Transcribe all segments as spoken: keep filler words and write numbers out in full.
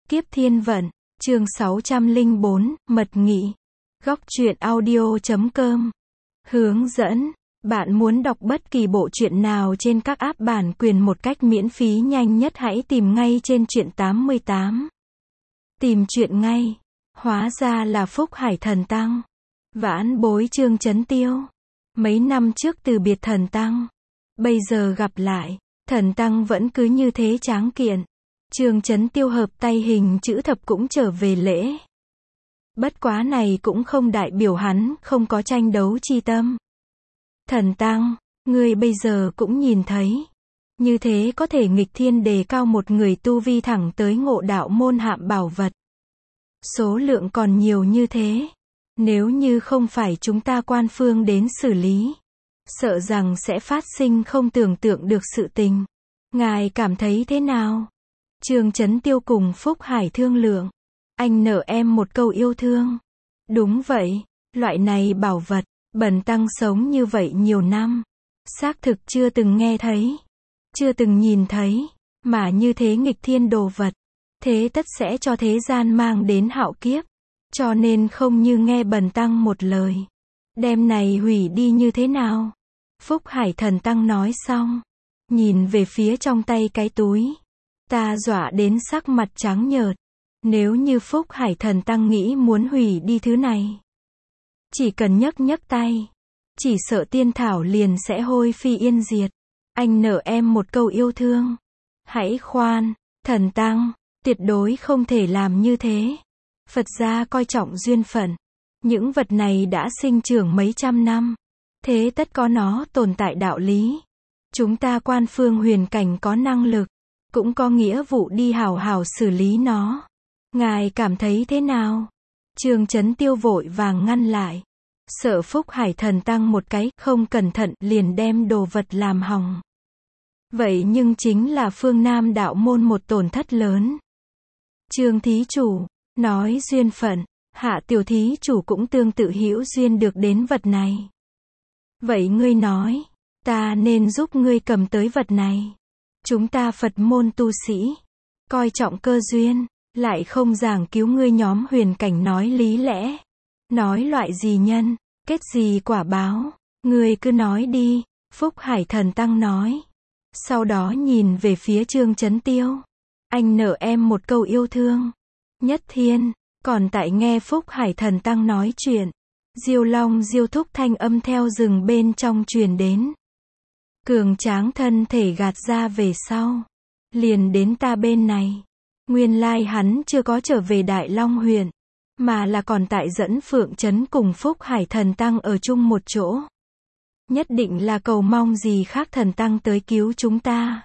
Kiếp Thiên Vận, chương sáu trăm lẻ bốn, Mật Nghị. Góc truyện audio chấm com. Hướng dẫn. Bạn muốn đọc bất kỳ bộ truyện nào trên các app bản quyền một cách miễn phí nhanh nhất, hãy tìm ngay trên truyện tám mươi tám. Tìm truyện ngay. Hóa ra là Phúc Hải Thần Tăng. Vãn bối Trương Chấn Tiêu. Mấy năm trước từ biệt Thần Tăng. Bây giờ gặp lại, Thần Tăng vẫn cứ như thế tráng kiện. Trương Chấn Tiêu hợp tay hình chữ thập cũng trở về lễ. Bất quá này cũng không đại biểu hắn không có tranh đấu chi tâm. Thần Tăng, ngươi bây giờ cũng nhìn thấy. Như thế có thể nghịch thiên đề cao một người tu vi thẳng tới ngộ đạo môn hạm bảo vật. Số lượng còn nhiều như thế. Nếu như không phải chúng ta quan phương đến xử lý, sợ rằng sẽ phát sinh không tưởng tượng được sự tình. Ngài cảm thấy thế nào? Trương Chấn Tiêu cùng Phúc Hải thương lượng. Anh nợ em một câu yêu thương. Đúng vậy, loại này bảo vật, bần tăng sống như vậy nhiều năm. Xác thực chưa từng nghe thấy, chưa từng nhìn thấy, mà như thế nghịch thiên đồ vật. Thế tất sẽ cho thế gian mang đến hạo kiếp. Cho nên không như nghe bần tăng một lời. Đem này hủy đi như thế nào? Phúc Hải Thần Tăng nói xong. Nhìn về phía trong tay cái túi. Ta dọa đến sắc mặt trắng nhợt. Nếu như Phúc Hải Thần Tăng nghĩ muốn hủy đi thứ này, chỉ cần nhấc nhấc tay, chỉ sợ tiên thảo liền sẽ hôi phi yên diệt. Anh nợ em một câu yêu thương. Hãy khoan, Thần Tăng, tuyệt đối không thể làm như thế. Phật gia coi trọng duyên phận. Những vật này đã sinh trưởng mấy trăm năm. Thế tất có nó tồn tại đạo lý. Chúng ta quan phương huyền cảnh có năng lực, cũng có nghĩa vụ đi hào hào xử lý nó. Ngài cảm thấy thế nào? Trương Chấn Tiêu vội vàng ngăn lại. Sợ Phúc Hải Thần Tăng một cái không cẩn thận liền đem đồ vật làm hỏng. Vậy nhưng chính là phương Nam đạo môn một tổn thất lớn. Trương thí chủ, nói duyên phận, Hạ tiểu thí chủ cũng tương tự hữu duyên được đến vật này. Vậy ngươi nói, ta nên giúp ngươi cầm tới vật này. Chúng ta Phật môn tu sĩ, coi trọng cơ duyên, lại không giảng cứu ngươi nhóm huyền cảnh nói lý lẽ. Nói loại gì nhân, kết gì quả báo, ngươi cứ nói đi, Phúc Hải Thần Tăng nói. Sau đó nhìn về phía Trương Chấn Tiêu. Anh nợ em một câu yêu thương. Nhất thiên, còn tại nghe Phúc Hải Thần Tăng nói chuyện. Diêu Long Diêu Thúc thanh âm theo rừng bên trong truyền đến. Cường tráng thân thể gạt ra về sau. Liền đến ta bên này. Nguyên lai hắn chưa có trở về Đại Long huyện, mà là còn tại dẫn Phượng Trấn cùng Phúc Hải Thần Tăng ở chung một chỗ. Nhất định là cầu mong gì khác Thần Tăng tới cứu chúng ta.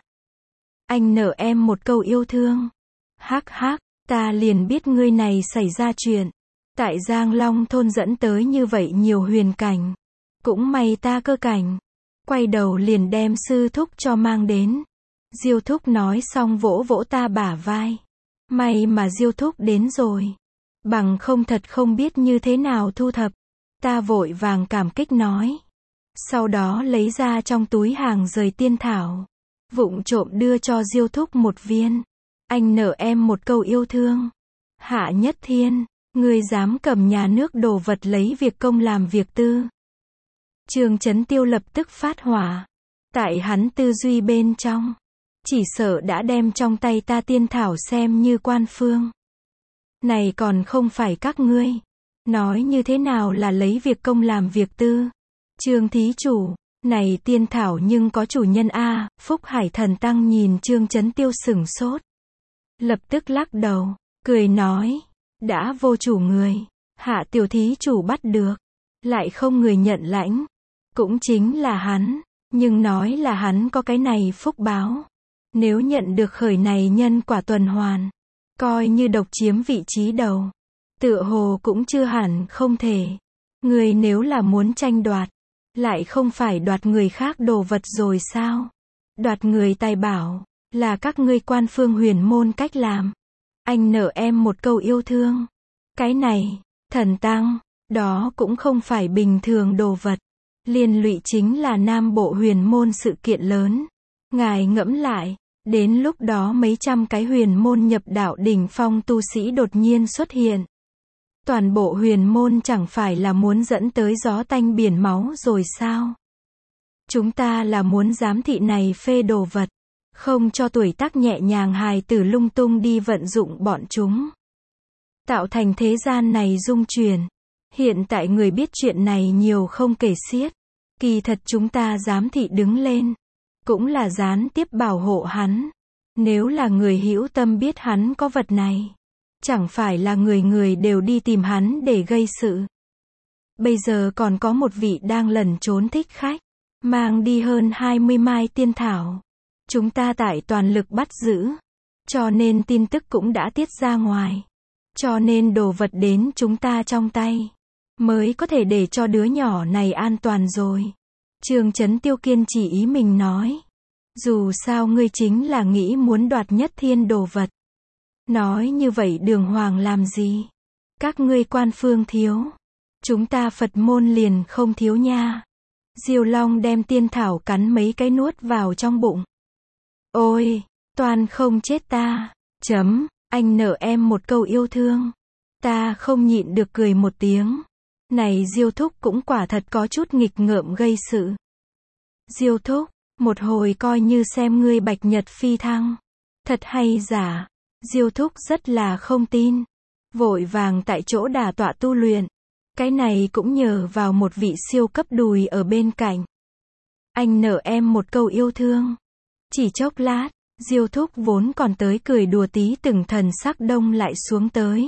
Anh nợ em một câu yêu thương. Hắc hắc, ta liền biết ngươi này xảy ra chuyện. Tại Giang Long thôn dẫn tới như vậy nhiều huyền cảnh. Cũng may ta cơ cảnh. Quay đầu liền đem sư thúc cho mang đến. Diêu Thúc nói xong vỗ vỗ ta bả vai. May mà Diêu Thúc đến rồi. Bằng không thật không biết như thế nào thu thập. Ta vội vàng cảm kích nói. Sau đó lấy ra trong túi hàng rời tiên thảo. Vụng trộm đưa cho Diêu Thúc một viên. Anh nợ em một câu yêu thương. Hạ Nhất Thiên, ngươi dám cầm nhà nước đồ vật lấy việc công làm việc tư. Trương Chấn Tiêu lập tức phát hỏa. Tại hắn tư duy bên trong, chỉ sợ đã đem trong tay ta tiên thảo xem như quan phương. Này còn không phải các ngươi. Nói như thế nào là lấy việc công làm việc tư. Trương thí chủ, này tiên thảo nhưng có chủ nhân a. Phúc Hải Thần Tăng nhìn Trương Chấn Tiêu sửng sốt. Lập tức lắc đầu, cười nói. Đã vô chủ người. Hạ tiểu thí chủ bắt được. Lại không người nhận lãnh. Cũng chính là hắn. Nhưng nói là hắn có cái này phúc báo. Nếu nhận được khởi này nhân quả tuần hoàn, coi như độc chiếm vị trí đầu, tựa hồ cũng chưa hẳn không thể. Người nếu là muốn tranh đoạt, lại không phải đoạt người khác đồ vật rồi sao? Đoạt người tài bảo, là các ngươi quan phương huyền môn cách làm. Anh nợ em một câu yêu thương. Cái này, Thần Tăng, đó cũng không phải bình thường đồ vật. Liên lụy chính là Nam Bộ huyền môn sự kiện lớn. Ngài ngẫm lại, Đến lúc đó mấy trăm cái huyền môn nhập đạo đỉnh phong tu sĩ đột nhiên xuất hiện. Toàn bộ huyền môn chẳng phải là muốn dẫn tới gió tanh biển máu rồi sao? Chúng ta là muốn giám thị này phê đồ vật, không cho tuổi tác nhẹ nhàng hài tử lung tung đi vận dụng bọn chúng. Tạo thành thế gian này rung chuyển. Hiện tại người biết chuyện này nhiều không kể xiết. Kỳ thật chúng ta giám thị đứng lên, cũng là gián tiếp bảo hộ hắn. Nếu là người hữu tâm biết hắn có vật này, chẳng phải là người người đều đi tìm hắn để gây sự. Bây giờ còn có một vị đang lẩn trốn thích khách, mang đi hơn hai mươi mai tiên thảo. Chúng ta tại toàn lực bắt giữ, cho nên tin tức cũng đã tiết ra ngoài. Cho nên đồ vật đến chúng ta trong tay, mới có thể để cho đứa nhỏ này an toàn rồi. Trương Chấn Tiêu kiên chỉ ý mình nói. Dù sao ngươi chính là nghĩ muốn đoạt nhất thiên đồ vật. Nói như vậy đường hoàng làm gì? Các ngươi quan phương thiếu, chúng ta Phật môn liền không thiếu nha. Diêu Long đem tiên thảo cắn mấy cái nuốt vào trong bụng. Ôi, toàn không chết ta. Chấm, anh nợ em một câu yêu thương. Ta không nhịn được cười một tiếng. Này Diêu Thúc cũng quả thật có chút nghịch ngợm gây sự. Diêu Thúc, một hồi coi như xem ngươi bạch nhật phi thăng. Thật hay giả? Diêu Thúc rất là không tin. Vội vàng tại chỗ đả tọa tu luyện. Cái này cũng nhờ vào một vị siêu cấp đùi ở bên cạnh. Anh nợ em một câu yêu thương. Chỉ chốc lát, Diêu Thúc vốn còn tới cười đùa tí từng thần sắc đông lại xuống tới.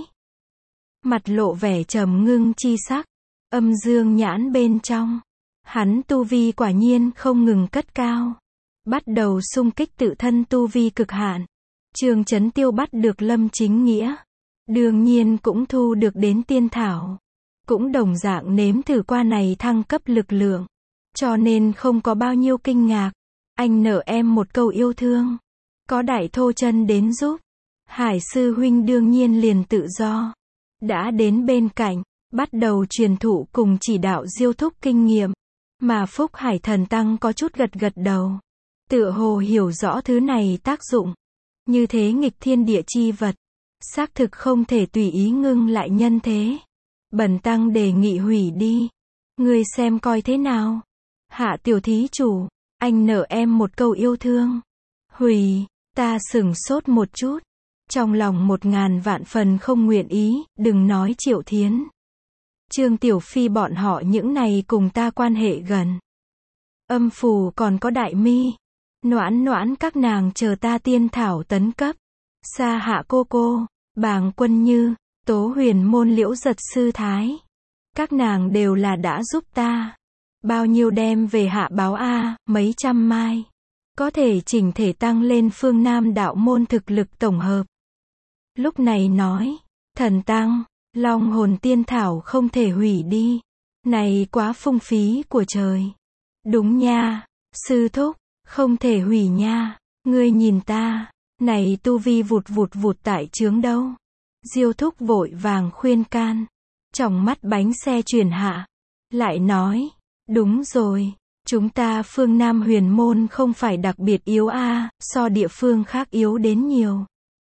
Mặt lộ vẻ trầm ngưng chi sắc, âm dương nhãn bên trong. Hắn tu vi quả nhiên không ngừng cất cao. Bắt đầu xung kích tự thân tu vi cực hạn. Trương Chấn Tiêu bắt được Lâm Chính Nghĩa. Đương nhiên cũng thu được đến tiên thảo. Cũng đồng dạng nếm thử qua này thăng cấp lực lượng. Cho nên không có bao nhiêu kinh ngạc. Anh nợ em một câu yêu thương. Có Đại Thô Chân đến giúp. Hải sư huynh đương nhiên liền tự do. Đã đến bên cạnh, bắt đầu truyền thụ cùng chỉ đạo Diêu Thúc kinh nghiệm. Mà Phúc Hải Thần Tăng có chút gật gật đầu. Tựa hồ hiểu rõ thứ này tác dụng. Như thế nghịch thiên địa chi vật. Xác thực không thể tùy ý ngưng lại nhân thế. Bần tăng đề nghị hủy đi. Ngươi xem coi thế nào. Hạ tiểu thí chủ, anh nợ em một câu yêu thương. Hủy, ta sửng sốt một chút. Trong lòng một ngàn vạn phần không nguyện ý, đừng nói Triệu Thiến. Trương Tiểu Phi bọn họ những này cùng ta quan hệ gần. Âm phù còn có Đại Mi. Noãn noãn các nàng chờ ta tiên thảo tấn cấp. Sa Hạ cô cô, Bàng Quân Như, Tố Huyền Môn Liễu Giật Sư Thái. Các nàng đều là đã giúp ta. Bao nhiêu đem về hạ báo a, mấy trăm mai. Có thể chỉnh thể tăng lên phương Nam đạo môn thực lực tổng hợp. Lúc này nói, Thần Tăng, Long hồn tiên thảo không thể hủy đi. Này quá phung phí của trời. Đúng nha, sư thúc, không thể hủy nha. Ngươi nhìn ta, này tu vi vụt vụt vụt tại chướng đâu. Diêu Thúc vội vàng khuyên can. Trong mắt bánh xe chuyển hạ. Lại nói, đúng rồi, chúng ta phương Nam huyền môn không phải đặc biệt yếu a, so địa phương khác yếu đến nhiều.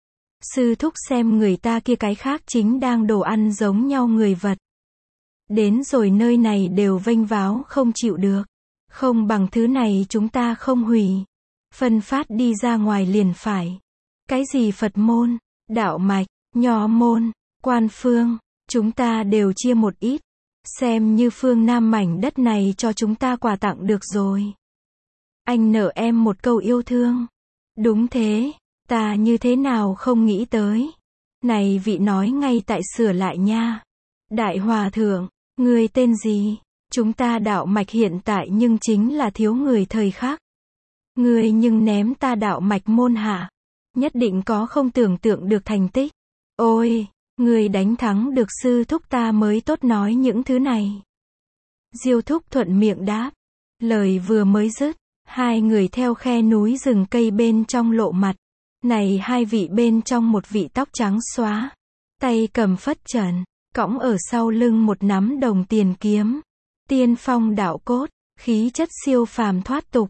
Sư thúc xem người ta kia cái khác chính đang đồ ăn giống nhau người vật. Đến rồi nơi này đều vênh váo không chịu được. Không bằng thứ này chúng ta không hủy. Phân phát đi ra ngoài liền phải. Cái gì Phật môn, đạo mạch, nho môn, quan phương, chúng ta đều chia một ít. Xem như phương Nam mảnh đất này cho chúng ta quà tặng được rồi. Anh nợ em một câu yêu thương. Đúng thế, ta như thế nào không nghĩ tới. Này vị nói ngay tại sửa lại nha. Đại Hòa Thượng, người tên gì? Chúng ta đạo mạch hiện tại nhưng chính là thiếu người thời khắc. Người nhưng ném ta đạo mạch môn hạ. Nhất định có không tưởng tượng được thành tích. Ôi, người đánh thắng được sư thúc ta mới tốt nói những thứ này. Diêu Thúc thuận miệng đáp. Lời vừa mới dứt, hai người theo khe núi rừng cây bên trong lộ mặt. Này hai vị bên trong một vị tóc trắng xóa, tay cầm phất trần, cõng ở sau lưng một nắm đồng tiền kiếm. Tiên phong đạo cốt, khí chất siêu phàm thoát tục.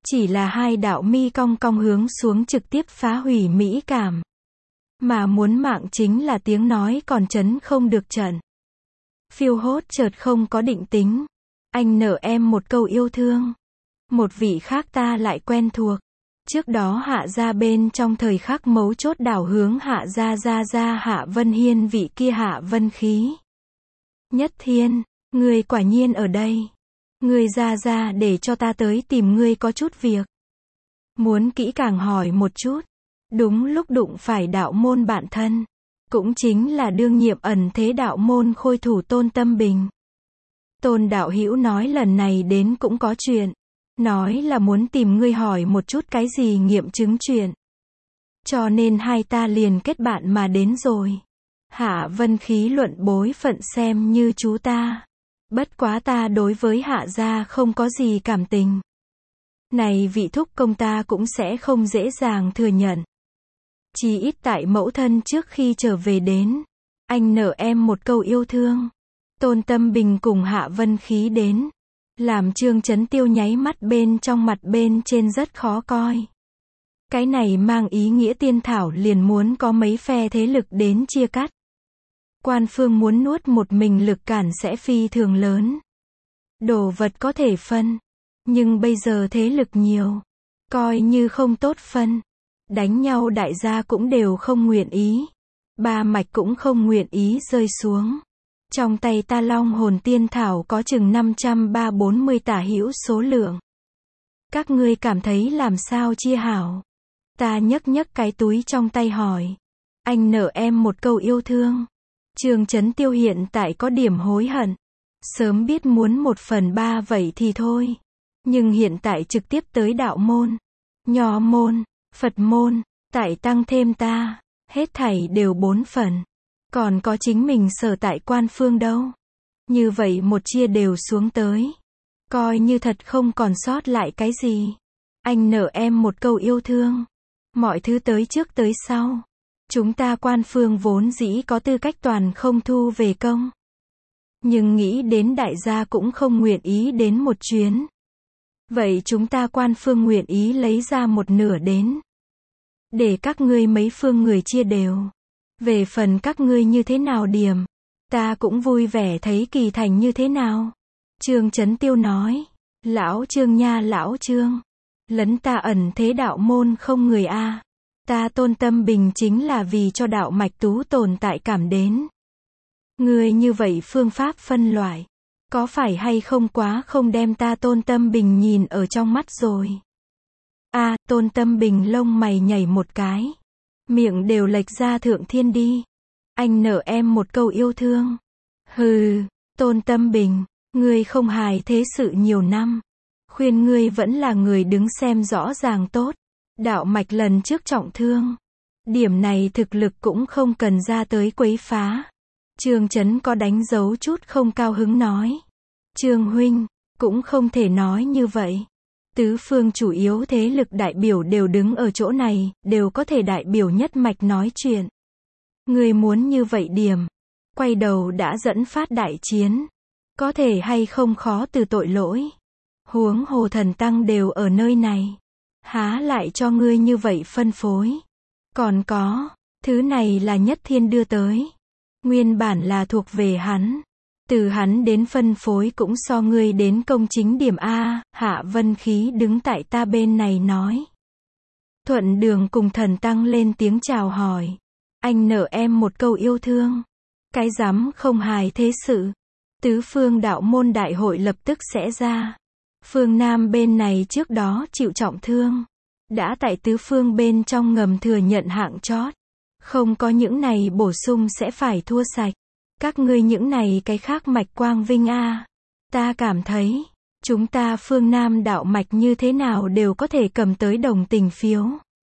Chỉ là hai đạo mi cong cong hướng xuống trực tiếp phá hủy mỹ cảm. Mà muốn mạng chính là tiếng nói còn chấn không được trận. Phiêu hốt chợt không có định tính. Anh nợ em một câu yêu thương. Một vị khác ta lại quen thuộc. Trước đó Hạ gia bên trong thời khắc mấu chốt đảo hướng Hạ gia gia gia Hạ Vân Hiên vị kia Hạ Vân Khí. Nhất Thiên, ngươi quả nhiên ở đây. Ngươi ra ra để cho ta tới tìm ngươi có chút việc. Muốn kỹ càng hỏi một chút. Đúng lúc đụng phải đạo môn bạn thân. Cũng chính là đương nhiệm ẩn thế đạo môn khôi thủ Tôn Tâm Bình. Tôn đạo hữu nói lần này đến cũng có chuyện. Nói là muốn tìm ngươi hỏi một chút cái gì nghiệm chứng chuyện. Cho nên hai ta liền kết bạn mà đến rồi. Hạ Vân Khí luận bối phận xem như chú ta. Bất quá ta đối với Hạ gia không có gì cảm tình. Này vị thúc công ta cũng sẽ không dễ dàng thừa nhận. Chỉ ít tại mẫu thân trước khi trở về đến. Anh nợ em một câu yêu thương. Tôn Tâm Bình cùng Hạ Vân Khí đến. Làm Trương Chấn Tiêu nháy mắt bên trong mặt bên trên rất khó coi. Cái này mang ý nghĩa tiên thảo liền muốn có mấy phe thế lực đến chia cắt. Quan phương muốn nuốt một mình lực cản sẽ phi thường lớn. Đồ vật có thể phân. Nhưng bây giờ thế lực nhiều. Coi như không tốt phân. Đánh nhau đại gia cũng đều không nguyện ý. Ba mạch cũng không nguyện ý rơi xuống. Trong tay ta long hồn tiên thảo có chừng năm trăm ba bốn mươi tả hữu số lượng. Các ngươi cảm thấy làm sao chia hảo? Ta nhấc nhấc cái túi trong tay hỏi. Anh nợ em một câu yêu thương. Trương Chấn Tiêu hiện tại có điểm hối hận. Sớm biết muốn một phần ba vậy thì thôi. Nhưng hiện tại trực tiếp tới đạo môn, nho môn, Phật môn, tại tăng thêm ta, hết thảy đều bốn phần. Còn có chính mình sở tại quan phương đâu. Như vậy một chia đều xuống tới. Coi như thật không còn sót lại cái gì. Anh nợ em một câu yêu thương. Mọi thứ tới trước tới sau. Chúng ta quan phương vốn dĩ có tư cách toàn không thu về công. Nhưng nghĩ đến đại gia cũng không nguyện ý đến một chuyến. Vậy chúng ta quan phương nguyện ý lấy ra một nửa đến. Để các ngươi mấy phương người chia đều. Về phần các ngươi như thế nào điểm. Ta cũng vui vẻ thấy kỳ thành như thế nào. Trương Chấn Tiêu nói. Lão Trương nha lão Trương. Lấn ta ẩn thế đạo môn không người a. Ta Tôn Tâm Bình chính là vì cho đạo mạch tú tồn tại cảm đến. Ngươi như vậy phương pháp phân loại. Có phải hay không quá không đem ta Tôn Tâm Bình nhìn ở trong mắt rồi. A, à, Tôn Tâm Bình lông mày nhảy một cái. Miệng đều lệch ra thượng thiên đi. Anh nợ em một câu yêu thương. Hừ, Tôn Tâm Bình, ngươi không hài thế sự nhiều năm. Khuyên ngươi vẫn là người đứng xem rõ ràng tốt. Đạo mạch lần trước trọng thương. Điểm này thực lực cũng không cần ra tới quấy phá. Trương Chấn có đánh dấu chút không cao hứng nói. Trương huynh, cũng không thể nói như vậy. Tứ phương chủ yếu thế lực đại biểu đều đứng ở chỗ này, đều có thể đại biểu nhất mạch nói chuyện. Người muốn như vậy điểm. Quay đầu đã dẫn phát đại chiến. Có thể hay không khó từ tội lỗi. Huống hồ thần tăng đều ở nơi này. Há lại cho ngươi như vậy phân phối. Còn có, thứ này là Nhất Thiên đưa tới. Nguyên bản là thuộc về hắn. Từ hắn đến phân phối cũng so ngươi đến công chính điểm A. Hạ Vân Khí đứng tại ta bên này nói. Thuận đường cùng thần tăng lên tiếng chào hỏi. Anh nợ em một câu yêu thương. Cái dám không hài thế sự. Tứ phương đạo môn đại hội lập tức sẽ ra. Phương Nam bên này trước đó chịu trọng thương. Đã tại tứ phương bên trong ngầm thừa nhận hạng chót. Không có những này bổ sung sẽ phải thua sạch. Các ngươi những này cái khác mạch quang vinh a. Ta cảm thấy, chúng ta phương Nam đạo mạch như thế nào đều có thể cầm tới đồng tình phiếu.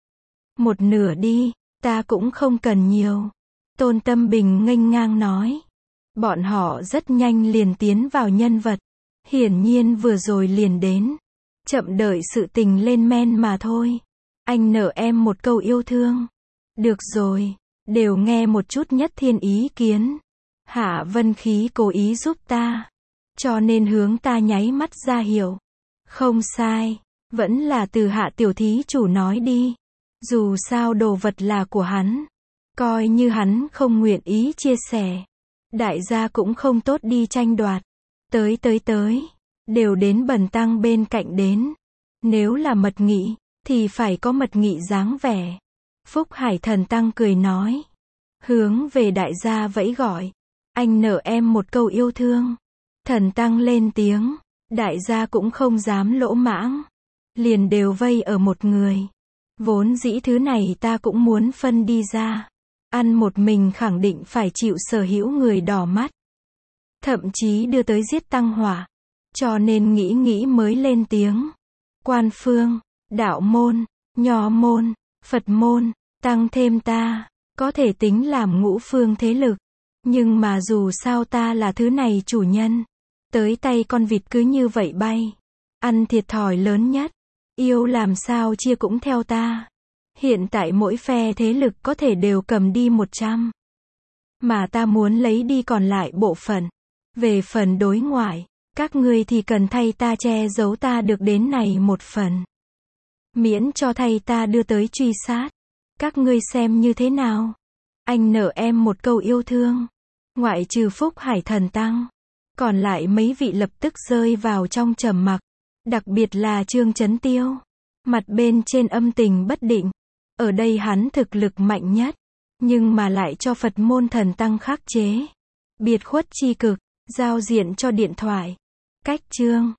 Một nửa đi, ta cũng không cần nhiều. Tôn Tâm Bình nghênh ngang nói. Bọn họ rất nhanh liền tiến vào nhân vật. Hiển nhiên vừa rồi liền đến. Chậm đợi sự tình lên men mà thôi. Anh nợ em một câu yêu thương. Được rồi, đều nghe một chút Nhất Thiên ý kiến. Hạ Vân Khí cố ý giúp ta. Cho nên hướng ta nháy mắt ra hiệu. Không sai. Vẫn là từ Hạ tiểu thí chủ nói đi. Dù sao đồ vật là của hắn. Coi như hắn không nguyện ý chia sẻ. Đại gia cũng không tốt đi tranh đoạt. Tới tới tới. Đều đến Bần tăng bên cạnh đến. Nếu là mật nghị, thì phải có mật nghị dáng vẻ. Phúc Hải Thần Tăng cười nói. Hướng về đại gia vẫy gọi. Anh nợ em một câu yêu thương. Thần Tăng lên tiếng. Đại gia cũng không dám lỗ mãng. Liền đều vây ở một người. Vốn dĩ thứ này ta cũng muốn phân đi ra. Ăn một mình khẳng định phải chịu sở hữu người đỏ mắt. Thậm chí đưa tới giết tăng hỏa. Cho nên nghĩ nghĩ mới lên tiếng. Quan phương, đạo môn, nho môn, Phật môn, tăng thêm ta, có thể tính làm ngũ phương thế lực. Nhưng mà dù sao ta là thứ này chủ nhân. Tới tay con vịt cứ như vậy bay. Ăn thiệt thòi lớn nhất. Yêu làm sao chia cũng theo ta. Hiện tại mỗi phe thế lực có thể đều cầm đi một trăm. Mà ta muốn lấy đi còn lại bộ phận. Về phần đối ngoại, các ngươi thì cần thay ta che giấu ta được đến này một phần. Miễn cho thay ta đưa tới truy sát. Các ngươi xem như thế nào? Anh nợ em một câu yêu thương. Ngoại trừ Phúc Hải Thần Tăng. Còn lại mấy vị lập tức rơi vào trong trầm mặc. Đặc biệt là Trương Chấn Tiêu. Mặt bên trên âm tình bất định. Ở đây hắn thực lực mạnh nhất. Nhưng mà lại cho Phật môn thần tăng khắc chế. Biệt khuất chi cực. Giao diện cho điện thoại. Cách chương.